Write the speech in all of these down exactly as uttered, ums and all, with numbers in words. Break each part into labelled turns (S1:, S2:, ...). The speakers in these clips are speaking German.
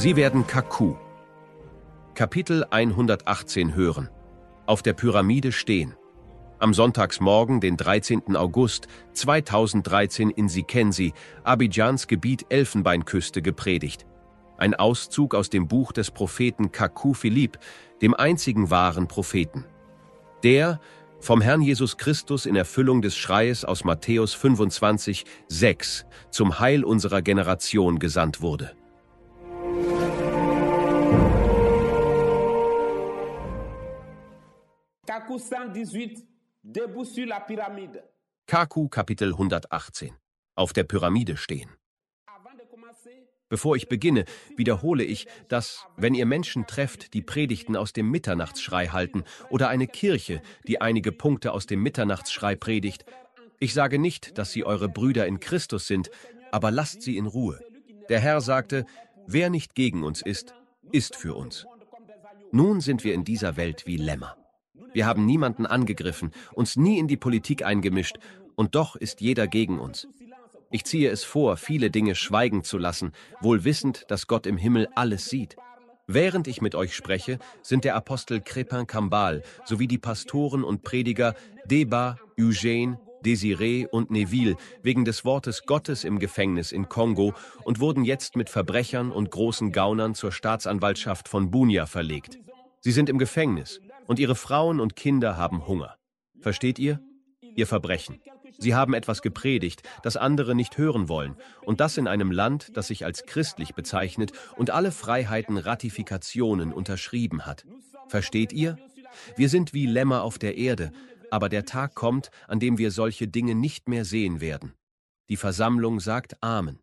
S1: Sie werden Kaku. Kapitel hundertachtzehn hören. Auf der Pyramide stehen. Am Sonntagsmorgen, den dreizehnten August zweitausenddreizehn in Sikensi, Abidjans Gebiet Elfenbeinküste, gepredigt. Ein Auszug aus dem Buch des Propheten Kaku Philipp, dem einzigen wahren Propheten. Der vom Herrn Jesus Christus in Erfüllung des Schreies aus Matthäus fünfundzwanzig, sechs zum Heil unserer Generation gesandt wurde. Kaku Kapitel hundertachtzehn. Auf der Pyramide stehen. Bevor ich beginne, wiederhole ich, dass, wenn ihr Menschen trefft, die Predigten aus dem Mitternachtsschrei halten, oder eine Kirche, die einige Punkte aus dem Mitternachtsschrei predigt, ich sage nicht, dass sie eure Brüder in Christus sind, aber lasst sie in Ruhe. Der Herr sagte, wer nicht gegen uns ist, ist für uns. Nun sind wir in dieser Welt wie Lämmer. Wir haben niemanden angegriffen, uns nie in die Politik eingemischt, und doch ist jeder gegen uns. Ich ziehe es vor, viele Dinge schweigen zu lassen, wohl wissend, dass Gott im Himmel alles sieht. Während ich mit euch spreche, sind der Apostel Crépin Cambal sowie die Pastoren und Prediger Deba, Eugène, Désiré und Neville wegen des Wortes Gottes im Gefängnis in Kongo und wurden jetzt mit Verbrechern und großen Gaunern zur Staatsanwaltschaft von Bunia verlegt. Sie sind im Gefängnis und ihre Frauen und Kinder haben Hunger. Versteht ihr? Ihr Verbrechen. Sie haben etwas gepredigt, das andere nicht hören wollen, und das in einem Land, das sich als christlich bezeichnet und alle Freiheiten Ratifikationen unterschrieben hat. Versteht ihr? Wir sind wie Lämmer auf der Erde, aber der Tag kommt, an dem wir solche Dinge nicht mehr sehen werden. Die Versammlung sagt Amen.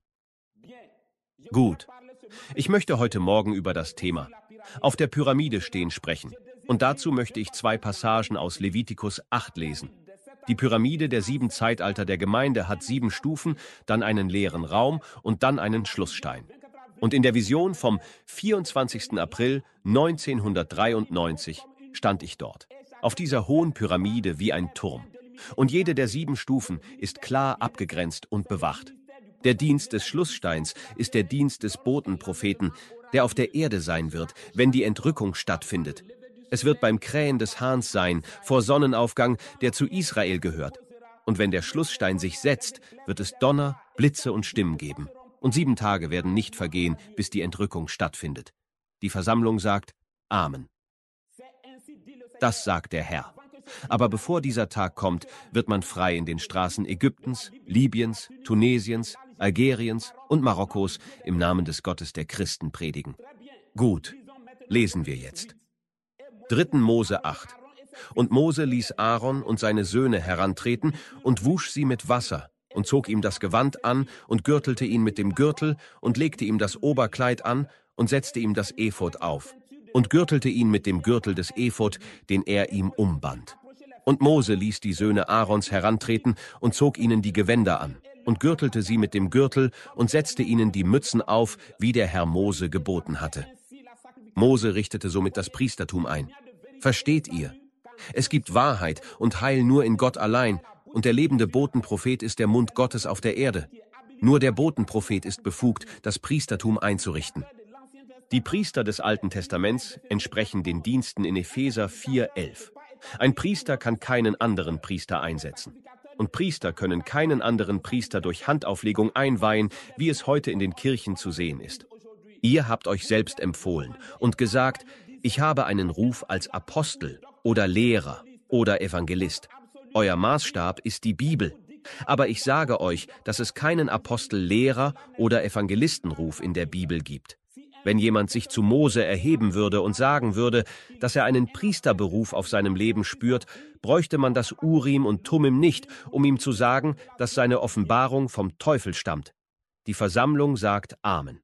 S1: Gut. Ich möchte heute Morgen über das Thema auf der Pyramide stehen sprechen, und dazu möchte ich zwei Passagen aus Levitikus acht lesen. Die Pyramide der sieben Zeitalter der Gemeinde hat sieben Stufen, dann einen leeren Raum und dann einen Schlussstein. Und in der Vision vom vierundzwanzigsten April neunzehnhundertdreiundneunzig stand ich dort, auf dieser hohen Pyramide wie ein Turm. Und jede der sieben Stufen ist klar abgegrenzt und bewacht. Der Dienst des Schlusssteins ist der Dienst des Botenpropheten, der auf der Erde sein wird, wenn die Entrückung stattfindet. Es wird beim Krähen des Hahns sein, vor Sonnenaufgang, der zu Israel gehört. Und wenn der Schlussstein sich setzt, wird es Donner, Blitze und Stimmen geben. Und sieben Tage werden nicht vergehen, bis die Entrückung stattfindet. Die Versammlung sagt Amen. Das sagt der Herr. Aber bevor dieser Tag kommt, wird man frei in den Straßen Ägyptens, Libyens, Tunesiens, Algeriens und Marokkos im Namen des Gottes der Christen predigen. Gut, lesen wir jetzt. dritten Mose acht. Und Mose ließ Aaron und seine Söhne herantreten und wusch sie mit Wasser und zog ihm das Gewand an und gürtelte ihn mit dem Gürtel und legte ihm das Oberkleid an und setzte ihm das Ephod auf und gürtelte ihn mit dem Gürtel des Ephod, den er ihm umband. Und Mose ließ die Söhne Aarons herantreten und zog ihnen die Gewänder an und gürtelte sie mit dem Gürtel und setzte ihnen die Mützen auf, wie der Herr Mose geboten hatte. Mose richtete somit das Priestertum ein. Versteht ihr? Es gibt Wahrheit und Heil nur in Gott allein, und der lebende Botenprophet ist der Mund Gottes auf der Erde. Nur der Botenprophet ist befugt, das Priestertum einzurichten. Die Priester des Alten Testaments entsprechen den Diensten in Epheser vier elf. Ein Priester kann keinen anderen Priester einsetzen. Und Priester können keinen anderen Priester durch Handauflegung einweihen, wie es heute in den Kirchen zu sehen ist. Ihr habt euch selbst empfohlen und gesagt, ich habe einen Ruf als Apostel oder Lehrer oder Evangelist. Euer Maßstab ist die Bibel. Aber ich sage euch, dass es keinen Apostel, Lehrer oder Evangelistenruf in der Bibel gibt. Wenn jemand sich zu Mose erheben würde und sagen würde, dass er einen Priesterberuf auf seinem Leben spürt, bräuchte man das Urim und Thummim nicht, um ihm zu sagen, dass seine Offenbarung vom Teufel stammt. Die Versammlung sagt Amen.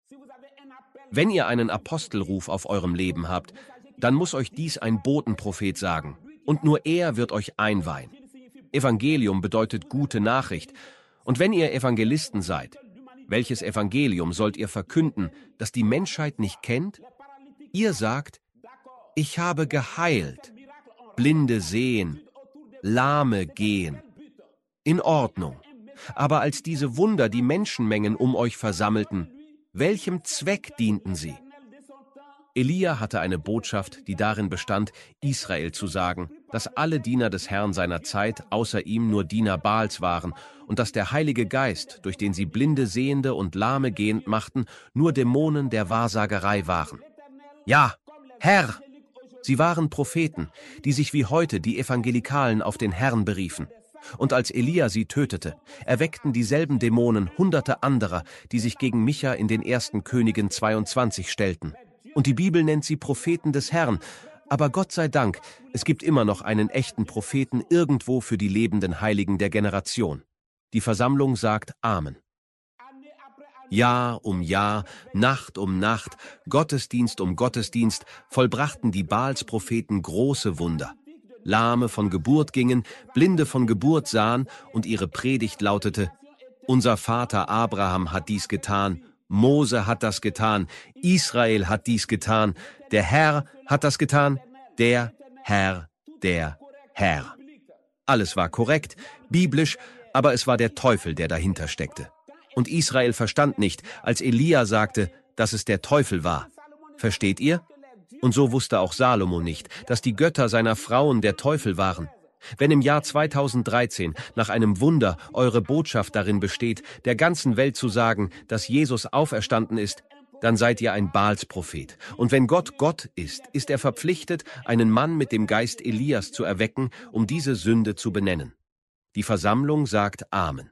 S1: Wenn ihr einen Apostelruf auf eurem Leben habt, dann muss euch dies ein Botenprophet sagen, und nur er wird euch einweihen. Evangelium bedeutet gute Nachricht, und wenn ihr Evangelisten seid, welches Evangelium sollt ihr verkünden, das die Menschheit nicht kennt? Ihr sagt, ich habe geheilt, Blinde sehen, Lahme gehen. In Ordnung. Aber als diese Wunder die Menschenmengen um euch versammelten, Welchem Zweck dienten sie? Elia hatte eine Botschaft, die darin bestand, Israel zu sagen, dass alle Diener des Herrn seiner Zeit außer ihm nur Diener Baals waren und dass der Heilige Geist, durch den sie Blinde Sehende und Lahme gehend machten, nur Dämonen der Wahrsagerei waren. Ja, Herr! Sie waren Propheten, die sich wie heute die Evangelikalen auf den Herrn beriefen. Und als Elia sie tötete, erweckten dieselben Dämonen hunderte anderer, die sich gegen Micha in den ersten Königen zweiundzwanzig stellten. Und die Bibel nennt sie Propheten des Herrn. Aber Gott sei Dank, es gibt immer noch einen echten Propheten irgendwo für die lebenden Heiligen der Generation. Die Versammlung sagt Amen. Jahr um Jahr, Nacht um Nacht, Gottesdienst um Gottesdienst vollbrachten die Baals-Propheten große Wunder. Lahme von Geburt gingen, Blinde von Geburt sahen und ihre Predigt lautete: Unser Vater Abraham hat dies getan, Mose hat das getan, Israel hat dies getan, der Herr hat das getan, der Herr, der Herr. Alles war korrekt, biblisch, aber es war der Teufel, der dahinter steckte. Und Israel verstand nicht, als Elia sagte, dass es der Teufel war. Versteht ihr? Und so wusste auch Salomo nicht, dass die Götter seiner Frauen der Teufel waren. Wenn im Jahr zweitausenddreizehn nach einem Wunder eure Botschaft darin besteht, der ganzen Welt zu sagen, dass Jesus auferstanden ist, dann seid ihr ein Baals-Prophet. Und wenn Gott Gott ist, ist er verpflichtet, einen Mann mit dem Geist Elias zu erwecken, um diese Sünde zu benennen. Die Versammlung sagt Amen.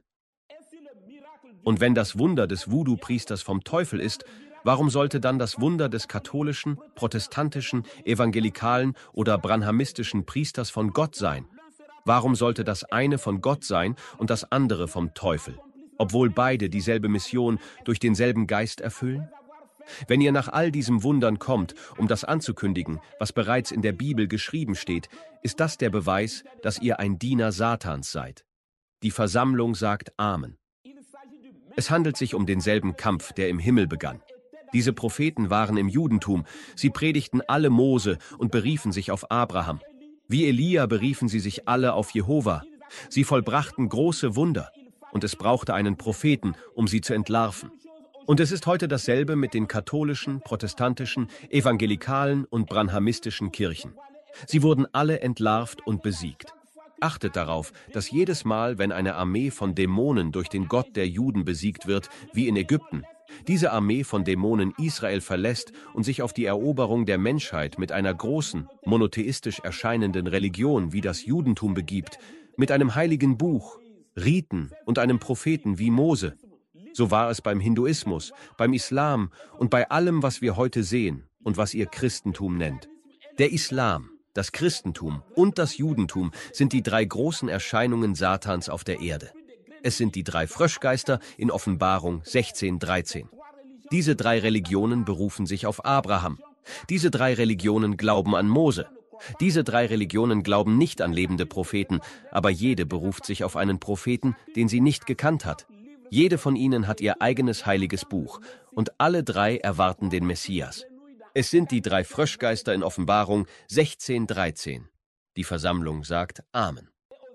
S1: Und wenn das Wunder des Voodoo-Priesters vom Teufel ist, warum sollte dann das Wunder des katholischen, protestantischen, evangelikalen oder branhamistischen Priesters von Gott sein? Warum sollte das eine von Gott sein und das andere vom Teufel, obwohl beide dieselbe Mission durch denselben Geist erfüllen? Wenn ihr nach all diesen Wundern kommt, um das anzukündigen, was bereits in der Bibel geschrieben steht, ist das der Beweis, dass ihr ein Diener Satans seid. Die Versammlung sagt Amen. Es handelt sich um denselben Kampf, der im Himmel begann. Diese Propheten waren im Judentum, sie predigten alle Mose und beriefen sich auf Abraham. Wie Elia beriefen sie sich alle auf Jehova. Sie vollbrachten große Wunder, und es brauchte einen Propheten, um sie zu entlarven. Und es ist heute dasselbe mit den katholischen, protestantischen, evangelikalen und branhamistischen Kirchen. Sie wurden alle entlarvt und besiegt. Achtet darauf, dass jedes Mal, wenn eine Armee von Dämonen durch den Gott der Juden besiegt wird, wie in Ägypten, diese Armee von Dämonen Israel verlässt und sich auf die Eroberung der Menschheit mit einer großen, monotheistisch erscheinenden Religion wie das Judentum begibt, mit einem heiligen Buch, Riten und einem Propheten wie Mose. So war es beim Hinduismus, beim Islam und bei allem, was wir heute sehen und was ihr Christentum nennt. Der Islam, das Christentum und das Judentum sind die drei großen Erscheinungen Satans auf der Erde. Es sind die drei Fröschgeister in Offenbarung sechzehn dreizehn. Diese drei Religionen berufen sich auf Abraham. Diese drei Religionen glauben an Mose. Diese drei Religionen glauben nicht an lebende Propheten, aber jede beruft sich auf einen Propheten, den sie nicht gekannt hat. Jede von ihnen hat ihr eigenes heiliges Buch, und alle drei erwarten den Messias. Es sind die drei Fröschgeister in Offenbarung sechzehn dreizehn. Die Versammlung sagt Amen.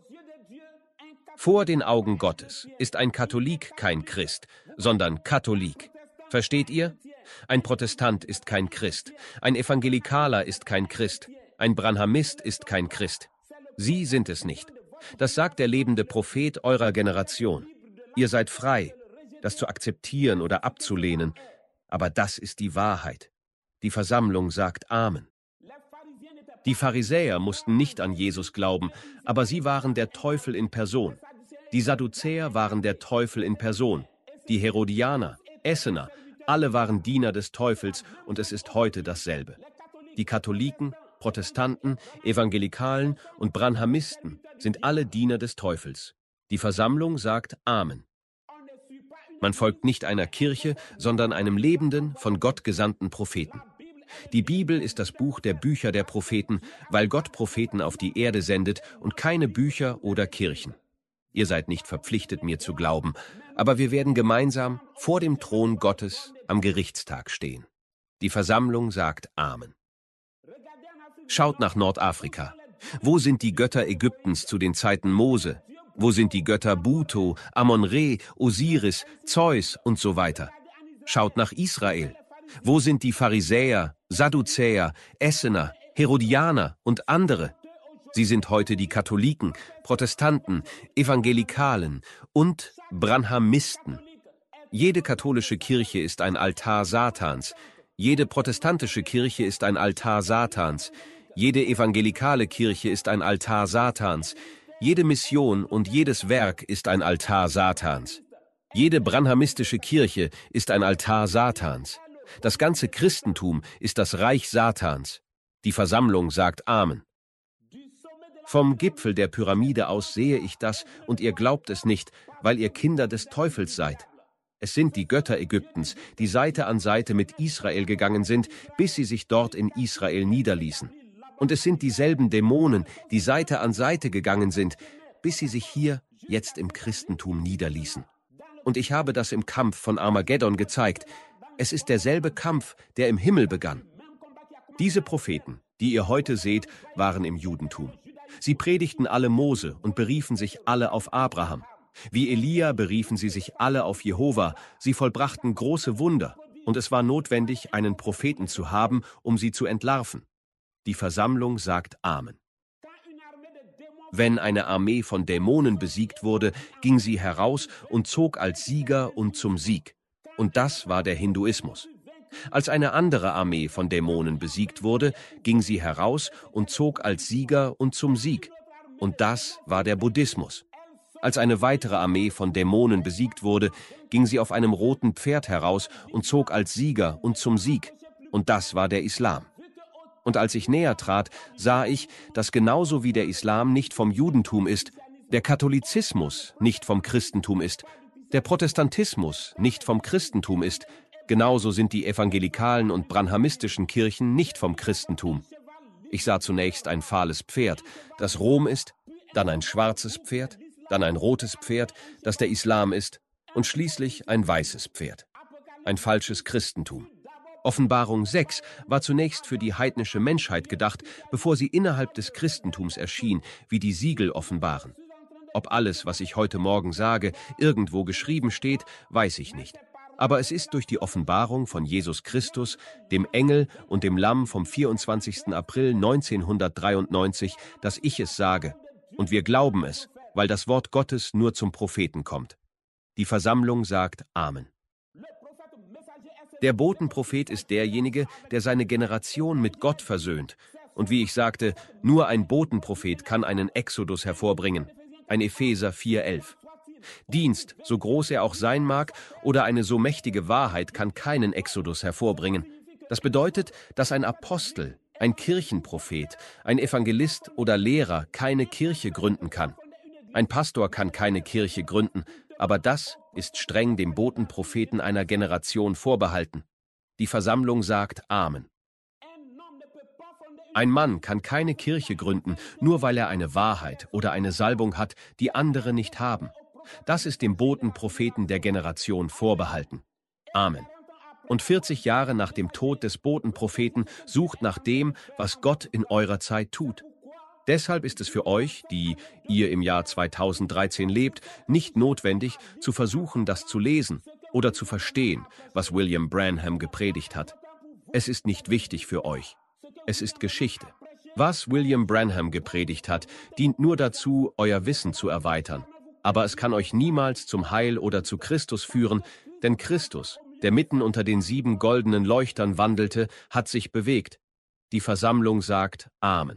S1: Vor den Augen Gottes ist ein Katholik kein Christ, sondern Katholik. Versteht ihr? Ein Protestant ist kein Christ, ein Evangelikaler ist kein Christ, ein Branhamist ist kein Christ. Sie sind es nicht. Das sagt der lebende Prophet eurer Generation. Ihr seid frei, das zu akzeptieren oder abzulehnen, aber das ist die Wahrheit. Die Versammlung sagt Amen. Die Pharisäer mussten nicht an Jesus glauben, aber sie waren der Teufel in Person. Die Sadduzäer waren der Teufel in Person. Die Herodianer, Essener, alle waren Diener des Teufels, und es ist heute dasselbe. Die Katholiken, Protestanten, Evangelikalen und Branhamisten sind alle Diener des Teufels. Die Versammlung sagt Amen. Man folgt nicht einer Kirche, sondern einem lebenden, von Gott gesandten Propheten. Die Bibel ist das Buch der Bücher der Propheten, weil Gott Propheten auf die Erde sendet und keine Bücher oder Kirchen. Ihr seid nicht verpflichtet, mir zu glauben, aber wir werden gemeinsam vor dem Thron Gottes am Gerichtstag stehen. Die Versammlung sagt Amen. Schaut nach Nordafrika. Wo sind die Götter Ägyptens zu den Zeiten Mose? Wo sind die Götter Buto, Amon-Re, Osiris, Zeus und so weiter? Schaut nach Israel. Wo sind die Pharisäer, Sadduzäer, Essener, Herodianer und andere? Sie sind heute die Katholiken, Protestanten, Evangelikalen und Branhamisten. Jede katholische Kirche ist ein Altar Satans. Jede protestantische Kirche ist ein Altar Satans. Jede evangelikale Kirche ist ein Altar Satans. Jede Mission und jedes Werk ist ein Altar Satans. Jede branhamistische Kirche ist ein Altar Satans. Das ganze Christentum ist das Reich Satans. Die Versammlung sagt Amen. Vom Gipfel der Pyramide aus sehe ich das, und ihr glaubt es nicht, weil ihr Kinder des Teufels seid. Es sind die Götter Ägyptens, die Seite an Seite mit Israel gegangen sind, bis sie sich dort in Israel niederließen. Und es sind dieselben Dämonen, die Seite an Seite gegangen sind, bis sie sich hier jetzt im Christentum niederließen. Und ich habe das im Kampf von Armageddon gezeigt. Es ist derselbe Kampf, der im Himmel begann. Diese Propheten, die ihr heute seht, waren im Judentum. Sie predigten alle Mose und beriefen sich alle auf Abraham. Wie Elia beriefen sie sich alle auf Jehova. Sie vollbrachten große Wunder, und es war notwendig, einen Propheten zu haben, um sie zu entlarven. Die Versammlung sagt Amen. Wenn eine Armee von Dämonen besiegt wurde, ging sie heraus und zog als Sieger und zum Sieg. Und das war der Hinduismus. Als eine andere Armee von Dämonen besiegt wurde, ging sie heraus und zog als Sieger und zum Sieg. Und das war der Buddhismus. Als eine weitere Armee von Dämonen besiegt wurde, ging sie auf einem roten Pferd heraus und zog als Sieger und zum Sieg. Und das war der Islam. Und als ich näher trat, sah ich, dass genauso wie der Islam nicht vom Judentum ist, der Katholizismus nicht vom Christentum ist, der Protestantismus nicht vom Christentum ist, genauso sind die evangelikalen und branhamistischen Kirchen nicht vom Christentum. Ich sah zunächst ein fahles Pferd, das Rom ist, dann ein schwarzes Pferd, dann ein rotes Pferd, das der Islam ist, und schließlich ein weißes Pferd. Ein falsches Christentum. Offenbarung sechs war zunächst für die heidnische Menschheit gedacht, bevor sie innerhalb des Christentums erschien, wie die Siegel offenbaren. Ob alles, was ich heute Morgen sage, irgendwo geschrieben steht, weiß ich nicht. Aber es ist durch die Offenbarung von Jesus Christus, dem Engel und dem Lamm vom vierundzwanzigsten April neunzehnhundertdreiundneunzig, dass ich es sage. Und wir glauben es, weil das Wort Gottes nur zum Propheten kommt. Die Versammlung sagt Amen. Der Botenprophet ist derjenige, der seine Generation mit Gott versöhnt. Und wie ich sagte, nur ein Botenprophet kann einen Exodus hervorbringen. Ein Epheser vier elf. Dienst, so groß er auch sein mag, oder eine so mächtige Wahrheit kann keinen Exodus hervorbringen. Das bedeutet, dass ein Apostel, ein Kirchenprophet, ein Evangelist oder Lehrer keine Kirche gründen kann. Ein Pastor kann keine Kirche gründen, aber das ist streng dem Botenpropheten einer Generation vorbehalten. Die Versammlung sagt Amen. Ein Mann kann keine Kirche gründen, nur weil er eine Wahrheit oder eine Salbung hat, die andere nicht haben. Das ist dem Botenpropheten der Generation vorbehalten. Amen. Und vierzig Jahre nach dem Tod des Botenpropheten sucht nach dem, was Gott in eurer Zeit tut. Deshalb ist es für euch, die ihr im Jahr zweitausenddreizehn lebt, nicht notwendig, zu versuchen, das zu lesen oder zu verstehen, was William Branham gepredigt hat. Es ist nicht wichtig für euch. Es ist Geschichte. Was William Branham gepredigt hat, dient nur dazu, euer Wissen zu erweitern. Aber es kann euch niemals zum Heil oder zu Christus führen, denn Christus, der mitten unter den sieben goldenen Leuchtern wandelte, hat sich bewegt. Die Versammlung sagt Amen.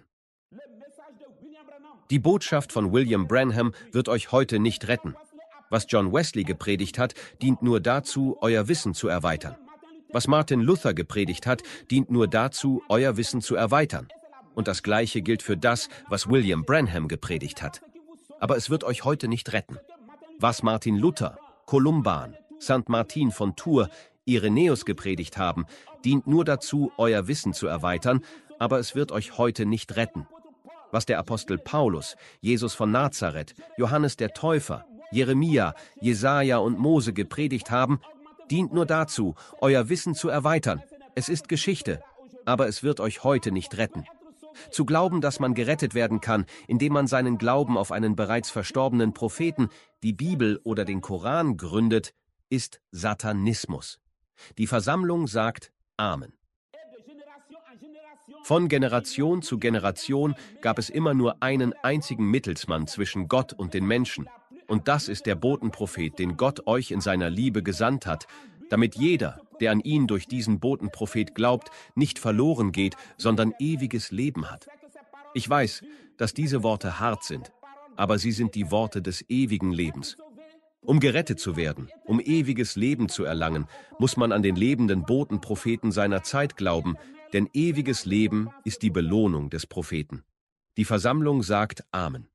S1: Die Botschaft von William Branham wird euch heute nicht retten. Was John Wesley gepredigt hat, dient nur dazu, euer Wissen zu erweitern. Was Martin Luther gepredigt hat, dient nur dazu, euer Wissen zu erweitern. Und das Gleiche gilt für das, was William Branham gepredigt hat. Aber es wird euch heute nicht retten. Was Martin Luther, Columban, Sankt Martin von Tours, Irenäus gepredigt haben, dient nur dazu, euer Wissen zu erweitern, aber es wird euch heute nicht retten. Was der Apostel Paulus, Jesus von Nazareth, Johannes der Täufer, Jeremia, Jesaja und Mose gepredigt haben, dient nur dazu, euer Wissen zu erweitern. Es ist Geschichte, aber es wird euch heute nicht retten. Zu glauben, dass man gerettet werden kann, indem man seinen Glauben auf einen bereits verstorbenen Propheten, die Bibel oder den Koran gründet, ist Satanismus. Die Versammlung sagt Amen. Von Generation zu Generation gab es immer nur einen einzigen Mittelsmann zwischen Gott und den Menschen. Und das ist der Botenprophet, den Gott euch in seiner Liebe gesandt hat, damit jeder, der an ihn durch diesen Botenprophet glaubt, nicht verloren geht, sondern ewiges Leben hat. Ich weiß, dass diese Worte hart sind, aber sie sind die Worte des ewigen Lebens. Um gerettet zu werden, um ewiges Leben zu erlangen, muss man an den lebenden Botenpropheten seiner Zeit glauben, denn ewiges Leben ist die Belohnung des Propheten. Die Versammlung sagt Amen.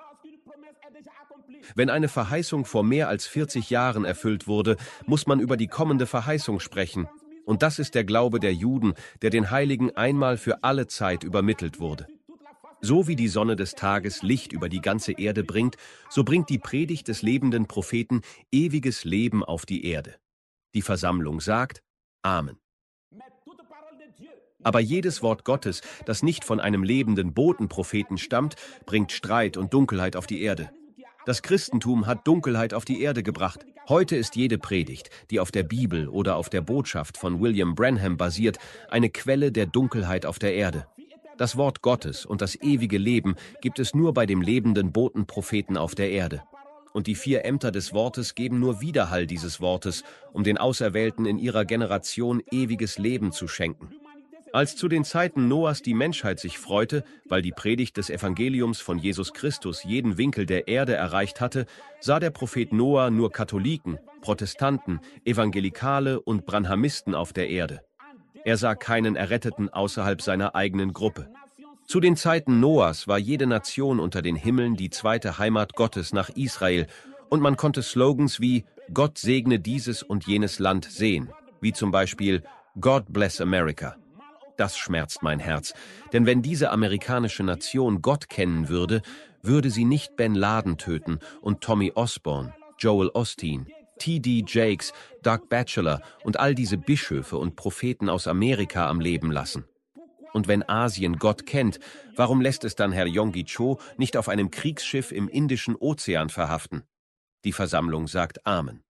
S1: Wenn eine Verheißung vor mehr als vierzig Jahren erfüllt wurde, muss man über die kommende Verheißung sprechen. Und das ist der Glaube der Juden, der den Heiligen einmal für alle Zeit übermittelt wurde. So wie die Sonne des Tages Licht über die ganze Erde bringt, so bringt die Predigt des lebenden Propheten ewiges Leben auf die Erde. Die Versammlung sagt Amen. Aber jedes Wort Gottes, das nicht von einem lebenden Botenpropheten stammt, bringt Streit und Dunkelheit auf die Erde. Das Christentum hat Dunkelheit auf die Erde gebracht. Heute ist jede Predigt, die auf der Bibel oder auf der Botschaft von William Branham basiert, eine Quelle der Dunkelheit auf der Erde. Das Wort Gottes und das ewige Leben gibt es nur bei dem lebenden Botenpropheten auf der Erde. Und die vier Ämter des Wortes geben nur Widerhall dieses Wortes, um den Auserwählten in ihrer Generation ewiges Leben zu schenken. Als zu den Zeiten Noahs die Menschheit sich freute, weil die Predigt des Evangeliums von Jesus Christus jeden Winkel der Erde erreicht hatte, sah der Prophet Noah nur Katholiken, Protestanten, Evangelikale und Branhamisten auf der Erde. Er sah keinen Erretteten außerhalb seiner eigenen Gruppe. Zu den Zeiten Noahs war jede Nation unter den Himmeln die zweite Heimat Gottes nach Israel, und man konnte Slogans wie Gott segne dieses und jenes Land sehen, wie zum Beispiel God bless America. Das schmerzt mein Herz, denn wenn diese amerikanische Nation Gott kennen würde, würde sie nicht Ben Laden töten und Tommy Osborne, Joel Osteen, T D Jakes, Doug Batchelor und all diese Bischöfe und Propheten aus Amerika am Leben lassen. Und wenn Asien Gott kennt, warum lässt es dann Herr Yonggi Cho nicht auf einem Kriegsschiff im Indischen Ozean verhaften? Die Versammlung sagt Amen.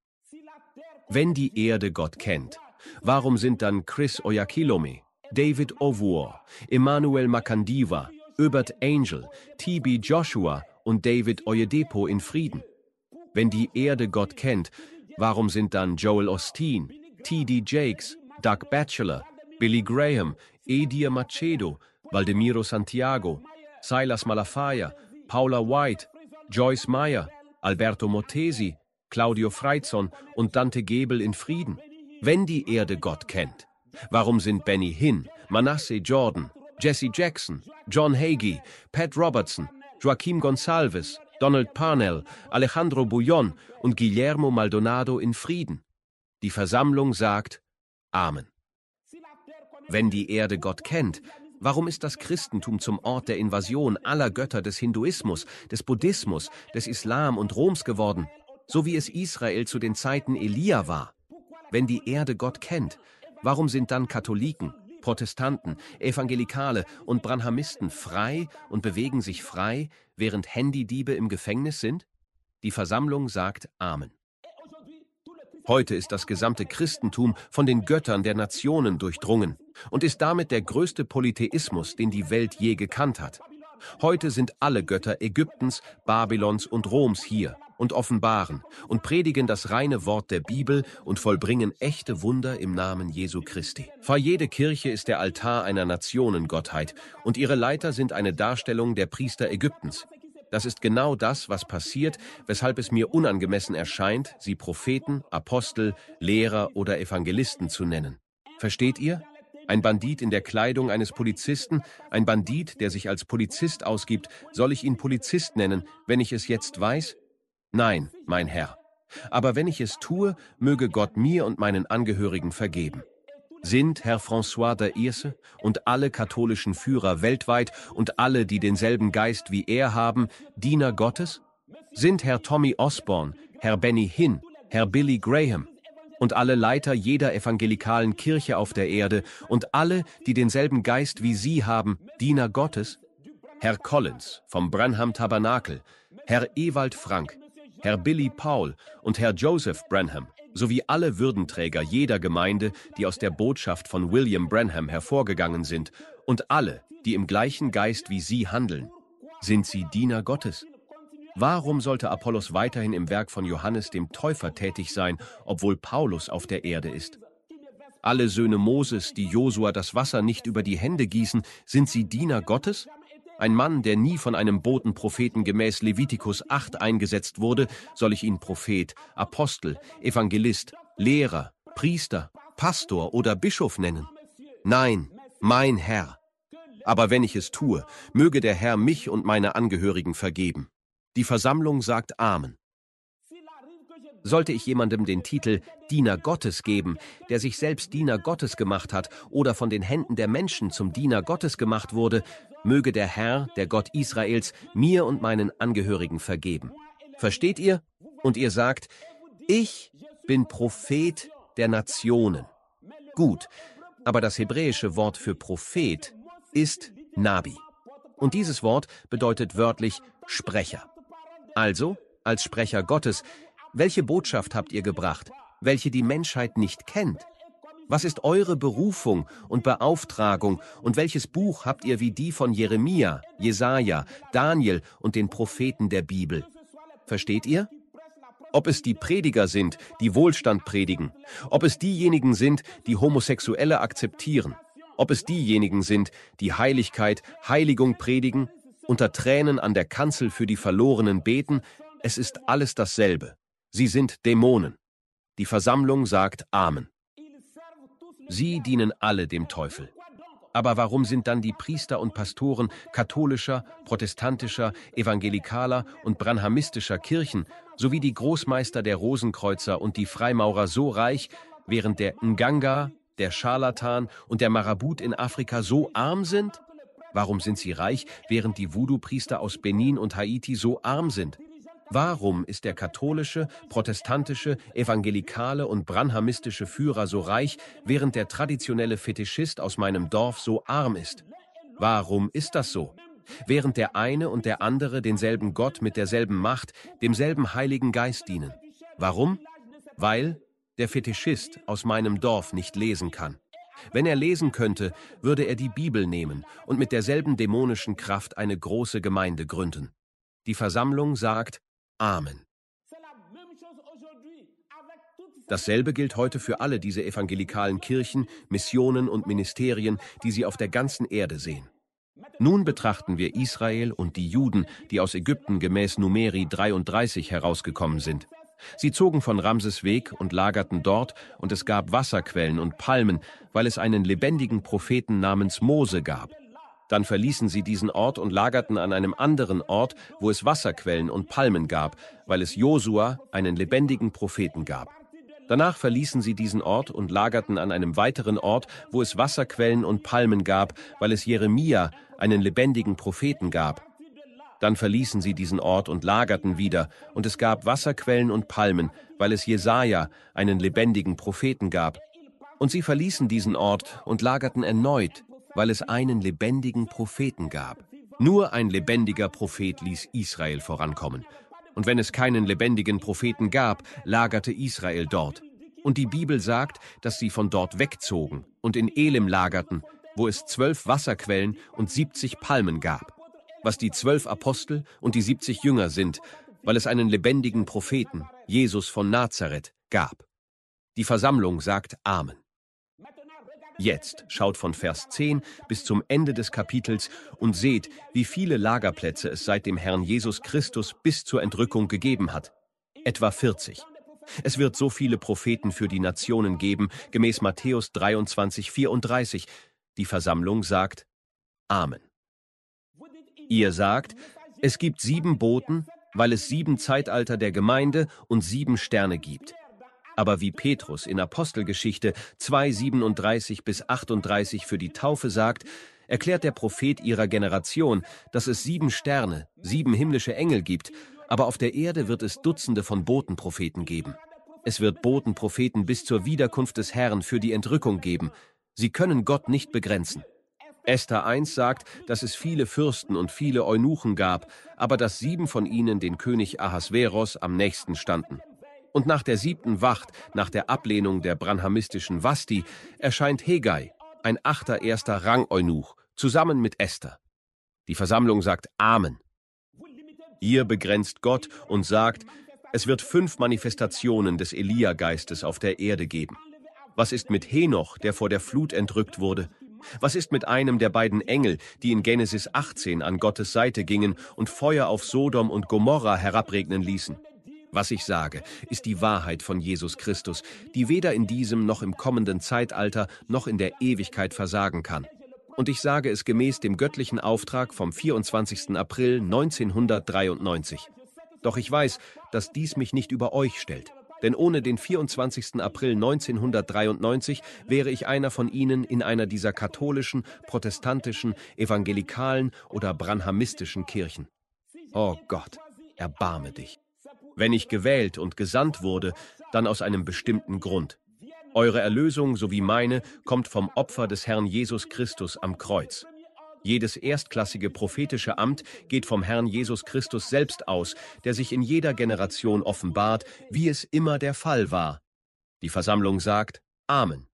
S1: Wenn die Erde Gott kennt, warum sind dann Chris Oyakhilome, David Ovuor, Emmanuel Makandiwa, Obert Angel, T B Joshua und David Oyedepo in Frieden? Wenn die Erde Gott kennt, warum sind dann Joel Osteen, T D Jakes, Doug Batchelor, Billy Graham, Edir Macedo, Valdemiro Santiago, Silas Malafaia, Paula White, Joyce Meyer, Alberto Motesi, Claudio Freizon und Dante Gebel in Frieden? Wenn die Erde Gott kennt, warum sind Benny Hinn, Manasseh Jordan, Jesse Jackson, John Hagee, Pat Robertson, Joaquim Gonsalves, Donald Parnell, Alejandro Bullón und Guillermo Maldonado in Frieden? Die Versammlung sagt Amen. Wenn die Erde Gott kennt, warum ist das Christentum zum Ort der Invasion aller Götter des Hinduismus, des Buddhismus, des Islam und Roms geworden, so wie es Israel zu den Zeiten Elia war? Wenn die Erde Gott kennt, warum sind dann Katholiken, Protestanten, Evangelikale und Branhamisten frei und bewegen sich frei, während Handydiebe im Gefängnis sind? Die Versammlung sagt Amen. Heute ist das gesamte Christentum von den Göttern der Nationen durchdrungen und ist damit der größte Polytheismus, den die Welt je gekannt hat. Heute sind alle Götter Ägyptens, Babylons und Roms hier und offenbaren und predigen das reine Wort der Bibel und vollbringen echte Wunder im Namen Jesu Christi. Vor jede Kirche ist der Altar einer Nationengottheit und ihre Leiter sind eine Darstellung der Priester Ägyptens. Das ist genau das, was passiert, weshalb es mir unangemessen erscheint, sie Propheten, Apostel, Lehrer oder Evangelisten zu nennen. Versteht ihr? Ein Bandit in der Kleidung eines Polizisten, ein Bandit, der sich als Polizist ausgibt, soll ich ihn Polizist nennen, wenn ich es jetzt weiß? Nein, mein Herr. Aber wenn ich es tue, möge Gott mir und meinen Angehörigen vergeben. Sind Herr François d'Ailse und alle katholischen Führer weltweit und alle, die denselben Geist wie er haben, Diener Gottes? Sind Herr Tommy Osborne, Herr Benny Hinn, Herr Billy Graham und alle Leiter jeder evangelikalen Kirche auf der Erde und alle, die denselben Geist wie sie haben, Diener Gottes? Herr Collins vom Branham Tabernakel, Herr Ewald Frank, Herr Billy Paul und Herr Joseph Branham, sowie alle Würdenträger jeder Gemeinde, die aus der Botschaft von William Branham hervorgegangen sind, und alle, die im gleichen Geist wie Sie handeln. Sind sie Diener Gottes? Warum sollte Apollos weiterhin im Werk von Johannes dem Täufer tätig sein, obwohl Paulus auf der Erde ist? Alle Söhne Moses, die Josua das Wasser nicht über die Hände gießen, sind sie Diener Gottes? Ein Mann, der nie von einem Botenpropheten gemäß Levitikus acht eingesetzt wurde, soll ich ihn Prophet, Apostel, Evangelist, Lehrer, Priester, Pastor oder Bischof nennen? Nein, mein Herr. Aber wenn ich es tue, möge der Herr mich und meine Angehörigen vergeben. Die Versammlung sagt Amen. Sollte ich jemandem den Titel Diener Gottes geben, der sich selbst Diener Gottes gemacht hat oder von den Händen der Menschen zum Diener Gottes gemacht wurde, möge der Herr, der Gott Israels, mir und meinen Angehörigen vergeben. Versteht ihr? Und ihr sagt, ich bin Prophet der Nationen. Gut, aber das hebräische Wort für Prophet ist Nabi. Und dieses Wort bedeutet wörtlich Sprecher. Also, als Sprecher Gottes, welche Botschaft habt ihr gebracht, welche die Menschheit nicht kennt? Was ist eure Berufung und Beauftragung und welches Buch habt ihr wie die von Jeremia, Jesaja, Daniel und den Propheten der Bibel? Versteht ihr? Ob es die Prediger sind, die Wohlstand predigen, ob es diejenigen sind, die Homosexuelle akzeptieren, ob es diejenigen sind, die Heiligkeit, Heiligung predigen, unter Tränen an der Kanzel für die Verlorenen beten, es ist alles dasselbe. Sie sind Dämonen. Die Versammlung sagt Amen. Sie dienen alle dem Teufel. Aber warum sind dann die Priester und Pastoren katholischer, protestantischer, evangelikaler und branhamistischer Kirchen sowie die Großmeister der Rosenkreuzer und die Freimaurer so reich, während der Nganga, der Scharlatan und der Marabut in Afrika so arm sind? Warum sind sie reich, während die Voodoo-Priester aus Benin und Haiti so arm sind? Warum ist der katholische, protestantische, evangelikale und branhamistische Führer so reich, während der traditionelle Fetischist aus meinem Dorf so arm ist? Warum ist das so? Während der eine und der andere denselben Gott mit derselben Macht, demselben Heiligen Geist dienen. Warum? Weil der Fetischist aus meinem Dorf nicht lesen kann. Wenn er lesen könnte, würde er die Bibel nehmen und mit derselben dämonischen Kraft eine große Gemeinde gründen. Die Versammlung sagt Amen. Dasselbe gilt heute für alle diese evangelikalen Kirchen, Missionen und Ministerien, die Sie auf der ganzen Erde sehen. Nun betrachten wir Israel und die Juden, die aus Ägypten gemäß Numeri dreiunddreißig herausgekommen sind. Sie zogen von Ramses weg und lagerten dort, und es gab Wasserquellen und Palmen, weil es einen lebendigen Propheten namens Mose gab. Dann verließen sie diesen Ort und lagerten an einem anderen Ort, wo es Wasserquellen und Palmen gab, weil es Josua, einen lebendigen Propheten, gab. Danach verließen sie diesen Ort und lagerten an einem weiteren Ort, wo es Wasserquellen und Palmen gab, weil es Jeremia, einen lebendigen Propheten, gab. Dann verließen sie diesen Ort und lagerten wieder, und es gab Wasserquellen und Palmen, weil es Jesaja, einen lebendigen Propheten, gab. Und sie verließen diesen Ort und lagerten erneut, weil es einen lebendigen Propheten gab. Nur ein lebendiger Prophet ließ Israel vorankommen. Und wenn es keinen lebendigen Propheten gab, lagerte Israel dort. Und die Bibel sagt, dass sie von dort wegzogen und in Elim lagerten, wo es zwölf Wasserquellen und siebzig Palmen gab. Was die zwölf Apostel und die siebzig Jünger sind, weil es einen lebendigen Propheten, Jesus von Nazareth, gab. Die Versammlung sagt Amen. Jetzt schaut von Vers zehn bis zum Ende des Kapitels und seht, wie viele Lagerplätze es seit dem Herrn Jesus Christus bis zur Entrückung gegeben hat. Etwa vierzig. Es wird so viele Propheten für die Nationen geben, gemäß Matthäus dreiundzwanzig, vierunddreißig. Die Versammlung sagt Amen. Ihr sagt, es gibt sieben Boten, weil es sieben Zeitalter der Gemeinde und sieben Sterne gibt. Aber wie Petrus in Apostelgeschichte zwei, siebenunddreißig bis achtunddreißig für die Taufe sagt, erklärt der Prophet ihrer Generation, dass es sieben Sterne, sieben himmlische Engel gibt, aber auf der Erde wird es Dutzende von Botenpropheten geben. Es wird Botenpropheten bis zur Wiederkunft des Herrn für die Entrückung geben. Sie können Gott nicht begrenzen. Esther eins sagt, dass es viele Fürsten und viele Eunuchen gab, aber dass sieben von ihnen den König Ahasveros am nächsten standen. Und nach der siebten Wacht, nach der Ablehnung der branhamistischen Vasti, erscheint Hegai, ein achter erster Rang-Eunuch, zusammen mit Esther. Die Versammlung sagt Amen. Ihr begrenzt Gott und sagt, es wird fünf Manifestationen des Elia-Geistes auf der Erde geben. Was ist mit Henoch, der vor der Flut entrückt wurde? Was ist mit einem der beiden Engel, die in Genesis achtzehn an Gottes Seite gingen und Feuer auf Sodom und Gomorra herabregnen ließen? Was ich sage, ist die Wahrheit von Jesus Christus, die weder in diesem noch im kommenden Zeitalter noch in der Ewigkeit versagen kann. Und ich sage es gemäß dem göttlichen Auftrag vom vierundzwanzigsten April neunzehnhundertdreiundneunzig. Doch ich weiß, dass dies mich nicht über euch stellt. Denn ohne den vierundzwanzigsten April neunzehnhundertdreiundneunzig wäre ich einer von Ihnen in einer dieser katholischen, protestantischen, evangelikalen oder branhamistischen Kirchen. Oh Gott, erbarme dich. Wenn ich gewählt und gesandt wurde, dann aus einem bestimmten Grund. Eure Erlösung sowie meine kommt vom Opfer des Herrn Jesus Christus am Kreuz. Jedes erstklassige prophetische Amt geht vom Herrn Jesus Christus selbst aus, der sich in jeder Generation offenbart, wie es immer der Fall war. Die Versammlung sagt Amen.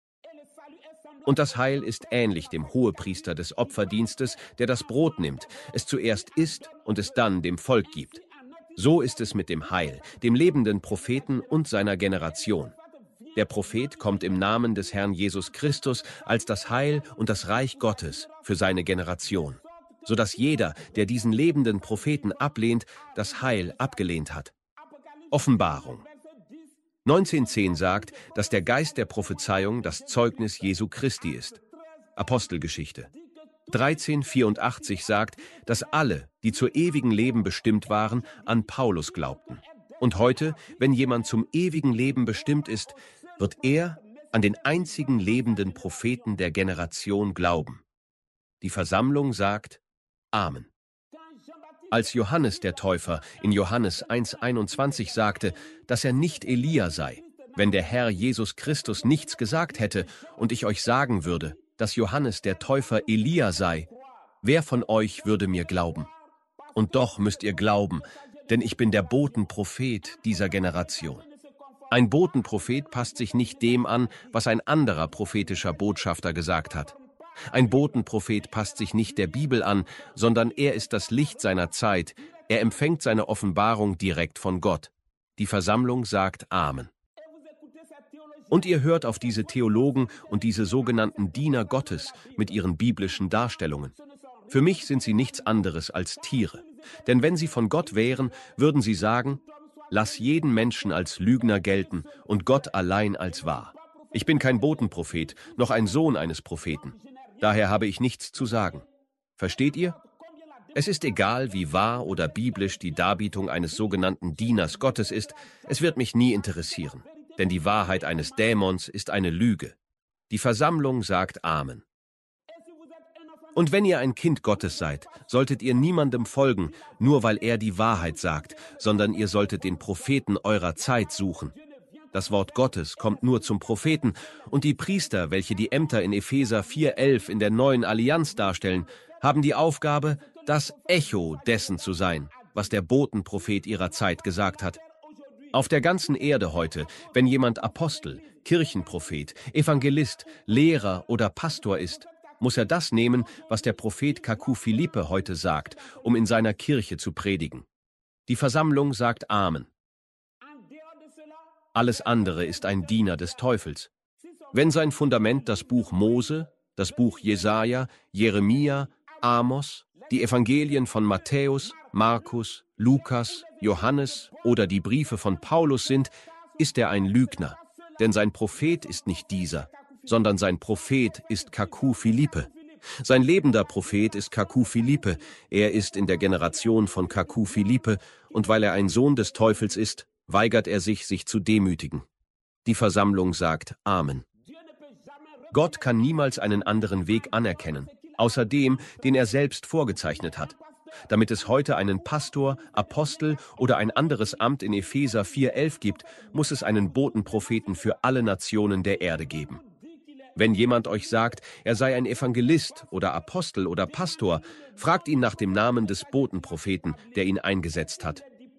S1: Und das Heil ist ähnlich dem Hohepriester des Opferdienstes, der das Brot nimmt, es zuerst isst und es dann dem Volk gibt. So ist es mit dem Heil, dem lebenden Propheten und seiner Generation. Der Prophet kommt im Namen des Herrn Jesus Christus als das Heil und das Reich Gottes für seine Generation, sodass jeder, der diesen lebenden Propheten ablehnt, das Heil abgelehnt hat. Offenbarung. neunzehnhundertzehn sagt, dass der Geist der Prophezeiung das Zeugnis Jesu Christi ist. Apostelgeschichte. dreizehn vierundachtzig sagt, dass alle, die zur ewigen Leben bestimmt waren, an Paulus glaubten. Und heute, wenn jemand zum ewigen Leben bestimmt ist, wird er an den einzigen lebenden Propheten der Generation glauben. Die Versammlung sagt Amen. Als Johannes der Täufer in Johannes eins einundzwanzig sagte, dass er nicht Elia sei, wenn der Herr Jesus Christus nichts gesagt hätte und ich euch sagen würde, dass Johannes der Täufer Elia sei, wer von euch würde mir glauben? Und doch müsst ihr glauben, denn ich bin der Botenprophet dieser Generation. Ein Botenprophet passt sich nicht dem an, was ein anderer prophetischer Botschafter gesagt hat. Ein Botenprophet passt sich nicht der Bibel an, sondern er ist das Licht seiner Zeit. Er empfängt seine Offenbarung direkt von Gott. Die Versammlung sagt Amen. Und ihr hört auf diese Theologen und diese sogenannten Diener Gottes mit ihren biblischen Darstellungen. Für mich sind sie nichts anderes als Tiere. Denn wenn sie von Gott wären, würden sie sagen, lass jeden Menschen als Lügner gelten und Gott allein als wahr. Ich bin kein Botenprophet, noch ein Sohn eines Propheten. Daher habe ich nichts zu sagen. Versteht ihr? Es ist egal, wie wahr oder biblisch die Darbietung eines sogenannten Dieners Gottes ist, es wird mich nie interessieren. Denn die Wahrheit eines Dämons ist eine Lüge. Die Versammlung sagt Amen. Und wenn ihr ein Kind Gottes seid, solltet ihr niemandem folgen, nur weil er die Wahrheit sagt, sondern ihr solltet den Propheten eurer Zeit suchen. Das Wort Gottes kommt nur zum Propheten, und die Priester, welche die Ämter in Epheser vier elf in der neuen Allianz darstellen, haben die Aufgabe, das Echo dessen zu sein, was der Botenprophet ihrer Zeit gesagt hat. Auf der ganzen Erde heute, wenn jemand Apostel, Kirchenprophet, Evangelist, Lehrer oder Pastor ist, muss er das nehmen, was der Prophet Kaku Philippe heute sagt, um in seiner Kirche zu predigen. Die Versammlung sagt Amen. Alles andere ist ein Diener des Teufels. Wenn sein Fundament das Buch Mose, das Buch Jesaja, Jeremia, Amos, die Evangelien von Matthäus, Markus, Lukas, Johannes oder die Briefe von Paulus sind, ist er ein Lügner, denn sein Prophet ist nicht dieser, sondern sein Prophet ist Kaku Philippe. Sein lebender Prophet ist Kaku Philippe, er ist in der Generation von Kaku Philippe, und weil er ein Sohn des Teufels ist, weigert er sich, sich zu demütigen. Die Versammlung sagt Amen. Gott kann niemals einen anderen Weg anerkennen, außer dem, den er selbst vorgezeichnet hat. Damit es heute einen Pastor, Apostel oder ein anderes Amt in Epheser vier elf gibt, muss es einen Botenpropheten für alle Nationen der Erde geben. Wenn jemand euch sagt, er sei ein Evangelist oder Apostel oder Pastor, fragt ihn nach dem Namen des Botenpropheten, der ihn eingesetzt hat.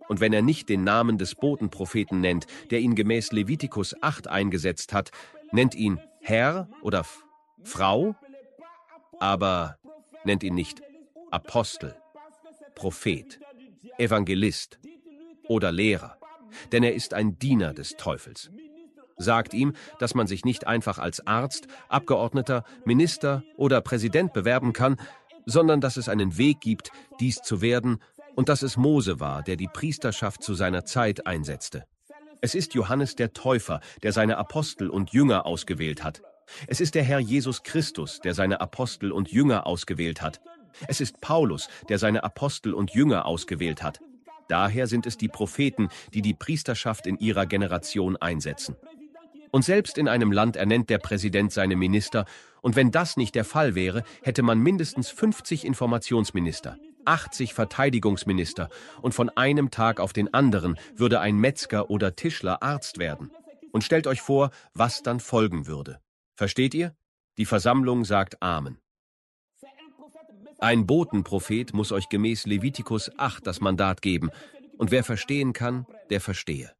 S1: Und wenn er nicht den Namen des Botenpropheten nennt, der ihn gemäß Levitikus acht eingesetzt hat, nennt ihn Herr oder F- Frau, aber nennt ihn nicht Apostel, Prophet, Evangelist oder Lehrer, denn er ist ein Diener des Teufels. Sagt ihm, dass man sich nicht einfach als Arzt, Abgeordneter, Minister oder Präsident bewerben kann, sondern dass es einen Weg gibt, dies zu werden, und dass es Mose war, der die Priesterschaft zu seiner Zeit einsetzte. Es ist Johannes der Täufer, der seine Apostel und Jünger ausgewählt hat. Es ist der Herr Jesus Christus, der seine Apostel und Jünger ausgewählt hat. Es ist Paulus, der seine Apostel und Jünger ausgewählt hat. Daher sind es die Propheten, die die Priesterschaft in ihrer Generation einsetzen. Und selbst in einem Land ernennt der Präsident seine Minister, und wenn das nicht der Fall wäre, hätte man mindestens fünfzig Informationsminister, achtzig Verteidigungsminister, und von einem Tag auf den anderen würde ein Metzger oder Tischler Arzt werden. Und stellt euch vor, was dann folgen würde. Versteht ihr? Die Versammlung sagt Amen. Ein Botenprophet muss euch gemäß Levitikus acht das Mandat geben, und wer verstehen kann, der verstehe.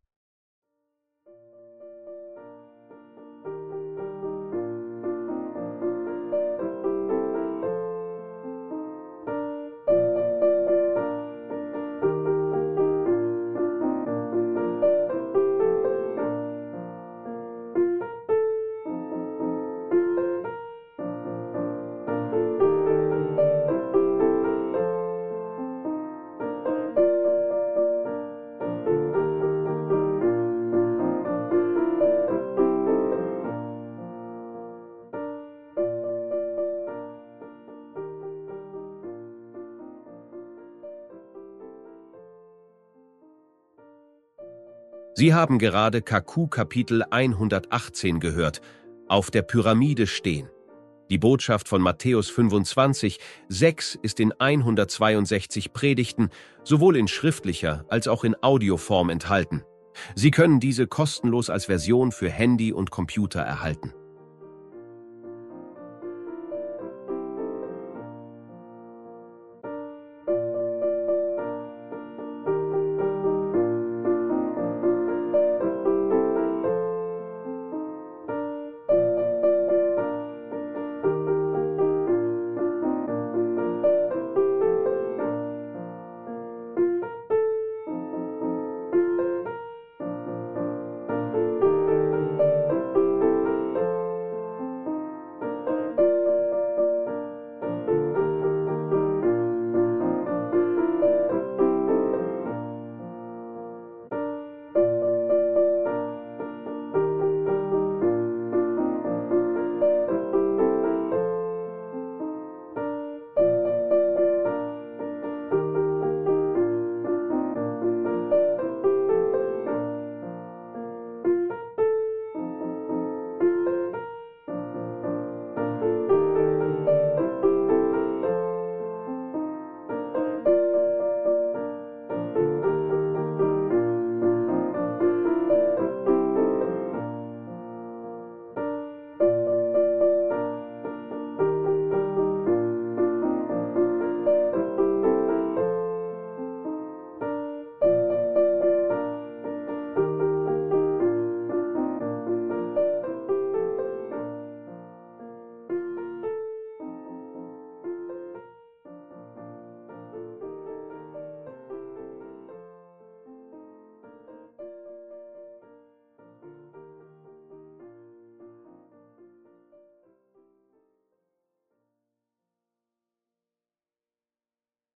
S1: Sie haben gerade K Q Kapitel hundertachtzehn gehört, auf der Pyramide stehen. Die Botschaft von Matthäus fünfundzwanzig, sechs ist in hundertzweiundsechzig Predigten, sowohl in schriftlicher als auch in Audioform enthalten. Sie können diese kostenlos als Version für Handy und Computer erhalten.